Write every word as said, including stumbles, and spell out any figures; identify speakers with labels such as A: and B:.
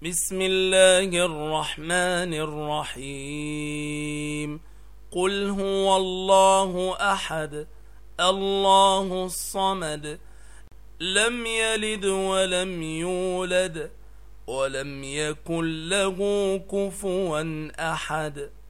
A: بسم الله الرحمن الرحيم. قل هو الله أحد الله الصمد لم يلد ولم يولد ولم يكن له كفوا أحد.